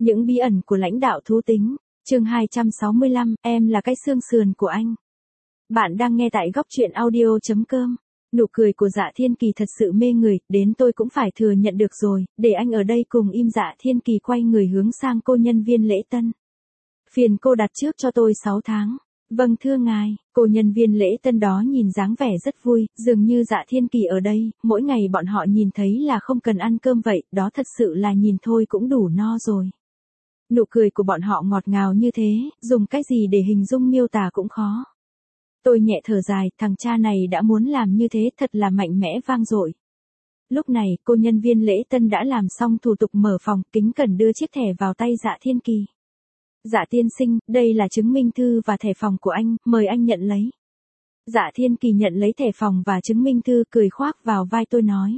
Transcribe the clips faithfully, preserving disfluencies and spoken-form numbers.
Những bí ẩn của lãnh đạo thú tính, chương hai trăm sáu mươi lăm, em là cái xương sườn của anh. Bạn đang nghe tại góc truyện audio chấm com. Nụ cười của Dạ Thiên Kỳ thật sự mê người, đến tôi cũng phải thừa nhận được rồi, để anh ở đây cùng im. Dạ Thiên Kỳ quay người hướng sang cô nhân viên lễ tân. Phiền cô đặt trước cho tôi sáu tháng. Vâng thưa ngài, cô nhân viên lễ tân đó nhìn dáng vẻ rất vui, dường như Dạ Thiên Kỳ ở đây, mỗi ngày bọn họ nhìn thấy là không cần ăn cơm vậy, đó thật sự là nhìn thôi cũng đủ no rồi. Nụ cười của bọn họ ngọt ngào như thế, dùng cái gì để hình dung miêu tả cũng khó. Tôi nhẹ thở dài, thằng cha này đã muốn làm như thế thật là mạnh mẽ vang dội. Lúc này, cô nhân viên lễ tân đã làm xong thủ tục mở phòng, kính cẩn đưa chiếc thẻ vào tay Dạ Thiên Kỳ. Dạ tiên sinh, đây là chứng minh thư và thẻ phòng của anh, mời anh nhận lấy. Dạ Thiên Kỳ nhận lấy thẻ phòng và chứng minh thư, cười khoác vào vai tôi nói.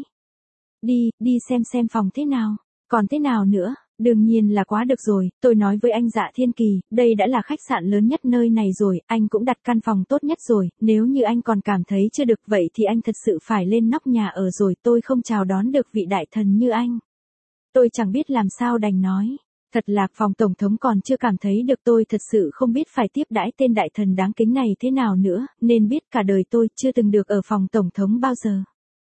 Đi, đi xem xem phòng thế nào, còn thế nào nữa. Đương nhiên là quá được rồi, tôi nói với anh Dạ Thiên Kỳ, đây đã là khách sạn lớn nhất nơi này rồi, anh cũng đặt căn phòng tốt nhất rồi, nếu như anh còn cảm thấy chưa được vậy thì anh thật sự phải lên nóc nhà ở rồi, tôi không chào đón được vị đại thần như anh. Tôi chẳng biết làm sao đành nói, thật là phòng tổng thống còn chưa cảm thấy được, tôi thật sự không biết phải tiếp đãi tên đại thần đáng kính này thế nào nữa, nên biết cả đời tôi chưa từng được ở phòng tổng thống bao giờ.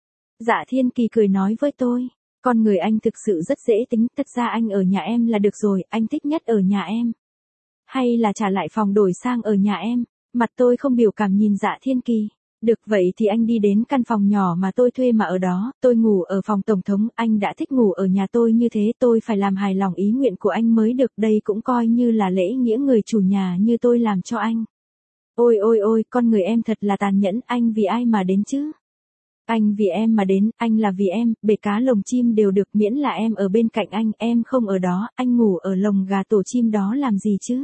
Dạ Thiên Kỳ cười nói với tôi. Con người anh thực sự rất dễ tính, thật ra anh ở nhà em là được rồi, anh thích nhất ở nhà em. Hay là trả lại phòng đổi sang ở nhà em? Mặt tôi không biểu cảm nhìn Dạ Thiên Kỳ. Được vậy thì anh đi đến căn phòng nhỏ mà tôi thuê mà ở đó, tôi ngủ ở phòng tổng thống, anh đã thích ngủ ở nhà tôi như thế, tôi phải làm hài lòng ý nguyện của anh mới được, đây cũng coi như là lễ nghĩa người chủ nhà như tôi làm cho anh. Ôi ôi ôi, con người em thật là tàn nhẫn, anh vì ai mà đến chứ? Anh vì em mà đến, anh là vì em, bể cá lồng chim đều được miễn là em ở bên cạnh anh, em không ở đó, anh ngủ ở lồng gà tổ chim đó làm gì chứ?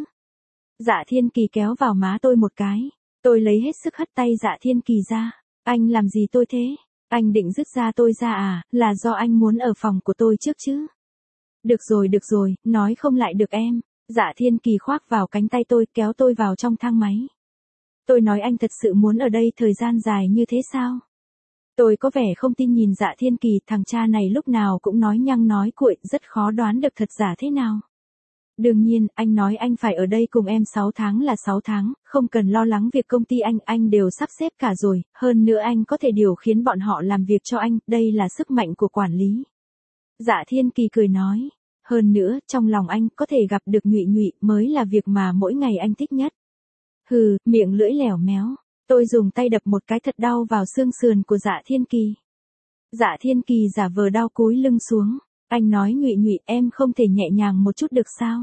Dạ Thiên Kỳ kéo vào má tôi một cái, tôi lấy hết sức hất tay Dạ Thiên Kỳ ra, anh làm gì tôi thế? Anh định dứt ra tôi ra à, là do anh muốn ở phòng của tôi trước chứ? Được rồi được rồi, nói không lại được em. Dạ Thiên Kỳ khoác vào cánh tay tôi, kéo tôi vào trong thang máy. Tôi nói anh thật sự muốn ở đây thời gian dài như thế sao? Tôi có vẻ không tin nhìn Dạ Thiên Kỳ, thằng cha này lúc nào cũng nói nhăng nói cuội, rất khó đoán được thật giả thế nào. Đương nhiên, anh nói anh phải ở đây cùng em sáu tháng là sáu tháng, không cần lo lắng việc công ty anh, anh đều sắp xếp cả rồi, hơn nữa anh có thể điều khiến bọn họ làm việc cho anh, đây là sức mạnh của quản lý. Dạ Thiên Kỳ cười nói, hơn nữa, trong lòng anh có thể gặp được Nhụy Nhụy mới là việc mà mỗi ngày anh thích nhất. Hừ, miệng lưỡi lẻo méo. Tôi dùng tay đập một cái thật đau vào xương sườn của Dạ Thiên Kỳ. Dạ Thiên Kỳ giả vờ đau cúi lưng xuống. Anh nói Nhụy Nhụy, em không thể nhẹ nhàng một chút được sao?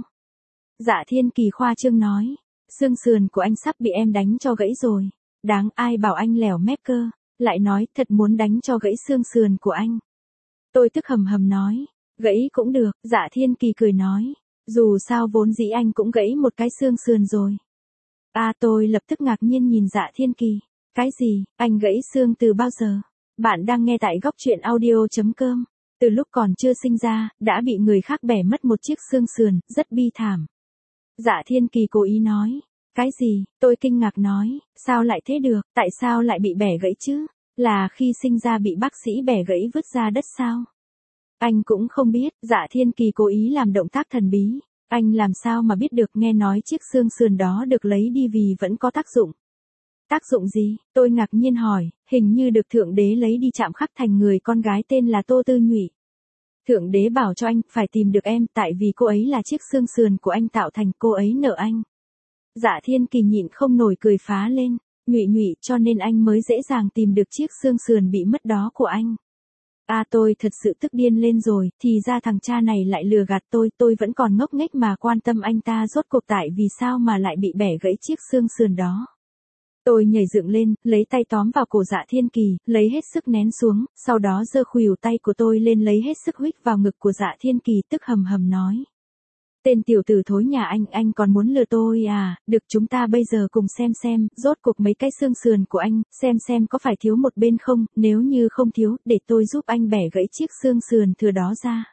Dạ Thiên Kỳ khoa trương nói. Xương sườn của anh sắp bị em đánh cho gãy rồi. Đáng ai bảo anh lẻo mép cơ. Lại nói thật muốn đánh cho gãy xương sườn của anh. Tôi tức hầm hầm nói. Gãy cũng được. Dạ Thiên Kỳ cười nói. Dù sao vốn dĩ anh cũng gãy một cái xương sườn rồi. À tôi lập tức ngạc nhiên nhìn Dạ Thiên Kỳ. Cái gì, anh gãy xương từ bao giờ? Bạn đang nghe tại góc truyện audio chấm com. Từ lúc còn chưa sinh ra, đã bị người khác bẻ mất một chiếc xương sườn, rất bi thảm. Dạ Thiên Kỳ cố ý nói. Cái gì, tôi kinh ngạc nói, sao lại thế được, tại sao lại bị bẻ gãy chứ? Là khi sinh ra bị bác sĩ bẻ gãy vứt ra đất sao? Anh cũng không biết, Dạ Thiên Kỳ cố ý làm động tác thần bí. Anh làm sao mà biết được, nghe nói chiếc xương sườn đó được lấy đi vì vẫn có tác dụng. Tác dụng gì? Tôi ngạc nhiên hỏi, hình như được Thượng Đế lấy đi chạm khắc thành người con gái tên là Tô Tư Nhụy. Thượng Đế bảo cho anh phải tìm được em, tại vì cô ấy là chiếc xương sườn của anh tạo thành, cô ấy nợ anh. Dạ Thiên Kỳ nhịn không nổi cười phá lên, Nhụy Nhụy, cho nên anh mới dễ dàng tìm được chiếc xương sườn bị mất đó của anh. À tôi thật sự tức điên lên rồi, thì ra thằng cha này lại lừa gạt tôi, tôi vẫn còn ngốc nghếch mà quan tâm anh ta rốt cuộc tại vì sao mà lại bị bẻ gãy chiếc xương sườn đó. Tôi nhảy dựng lên, lấy tay tóm vào cổ Dạ Thiên Kỳ, lấy hết sức nén xuống, sau đó giơ khuỷu tay của tôi lên lấy hết sức huých vào ngực của Dạ Thiên Kỳ, tức hầm hầm nói. Tên tiểu tử thối nhà anh, anh còn muốn lừa tôi à, được chúng ta bây giờ cùng xem xem, rốt cuộc mấy cái xương sườn của anh, xem xem có phải thiếu một bên không, nếu như không thiếu, để tôi giúp anh bẻ gãy chiếc xương sườn thừa đó ra.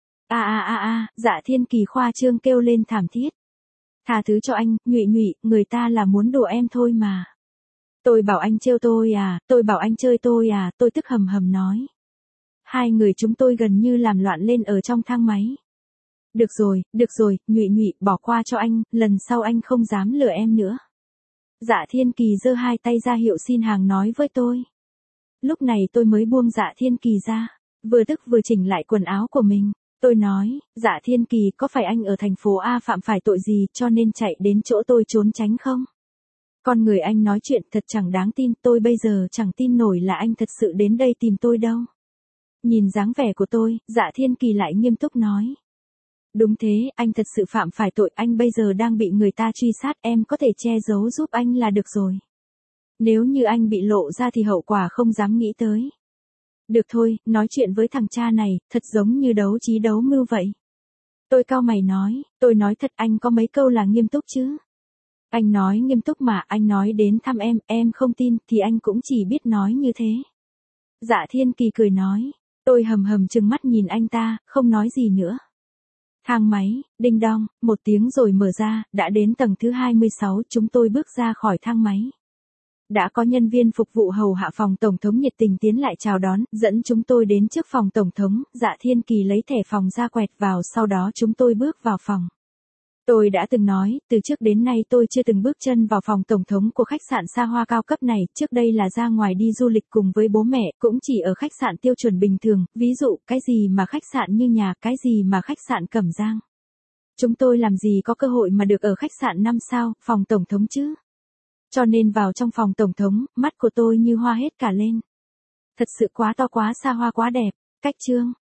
A a a a, Dạ Thiên Kỳ khoa trương kêu lên thảm thiết. Tha thứ cho anh, Nhụy Nhụy, người ta là muốn đùa em thôi mà. Tôi bảo anh trêu tôi à, tôi bảo anh chơi tôi à, tôi tức hầm hầm nói. Hai người chúng tôi gần như làm loạn lên ở trong thang máy. Được rồi, được rồi, Nhụy Nhụy, bỏ qua cho anh, lần sau anh không dám lừa em nữa. Dạ Thiên Kỳ giơ hai tay ra hiệu xin hàng nói với tôi. Lúc này tôi mới buông Dạ Thiên Kỳ ra, vừa tức vừa chỉnh lại quần áo của mình. Tôi nói, Dạ Thiên Kỳ, có phải anh ở thành phố A phạm phải tội gì cho nên chạy đến chỗ tôi trốn tránh không? Con người anh nói chuyện thật chẳng đáng tin, tôi bây giờ chẳng tin nổi là anh thật sự đến đây tìm tôi đâu. Nhìn dáng vẻ của tôi, Dạ Thiên Kỳ lại nghiêm túc nói. Đúng thế, anh thật sự phạm phải tội, anh bây giờ đang bị người ta truy sát, em có thể che giấu giúp anh là được rồi. Nếu như anh bị lộ ra thì hậu quả không dám nghĩ tới. Được thôi, nói chuyện với thằng cha này, thật giống như đấu trí đấu mưu vậy. Tôi cau mày nói, tôi nói thật, anh có mấy câu là nghiêm túc chứ? Anh nói nghiêm túc mà, anh nói đến thăm em, em không tin, thì anh cũng chỉ biết nói như thế. Dạ Thiên Kỳ cười nói, tôi hầm hầm trừng mắt nhìn anh ta, không nói gì nữa. Thang máy, đinh đong, một tiếng rồi mở ra, đã đến tầng thứ hai mươi sáu, chúng tôi bước ra khỏi thang máy. Đã có nhân viên phục vụ hầu hạ phòng tổng thống nhiệt tình tiến lại chào đón, dẫn chúng tôi đến trước phòng tổng thống, Dạ Thiên Kỳ lấy thẻ phòng ra quẹt vào, sau đó chúng tôi bước vào phòng. Tôi đã từng nói, từ trước đến nay tôi chưa từng bước chân vào phòng tổng thống của khách sạn xa hoa cao cấp này, trước đây là ra ngoài đi du lịch cùng với bố mẹ, cũng chỉ ở khách sạn tiêu chuẩn bình thường, ví dụ, cái gì mà khách sạn Như Nhà, cái gì mà khách sạn Cẩm Giang. Chúng tôi làm gì có cơ hội mà được ở khách sạn năm sao, phòng tổng thống chứ. Cho nên vào trong phòng tổng thống, mắt của tôi như hoa hết cả lên. Thật sự quá to quá xa hoa quá đẹp, cách trương.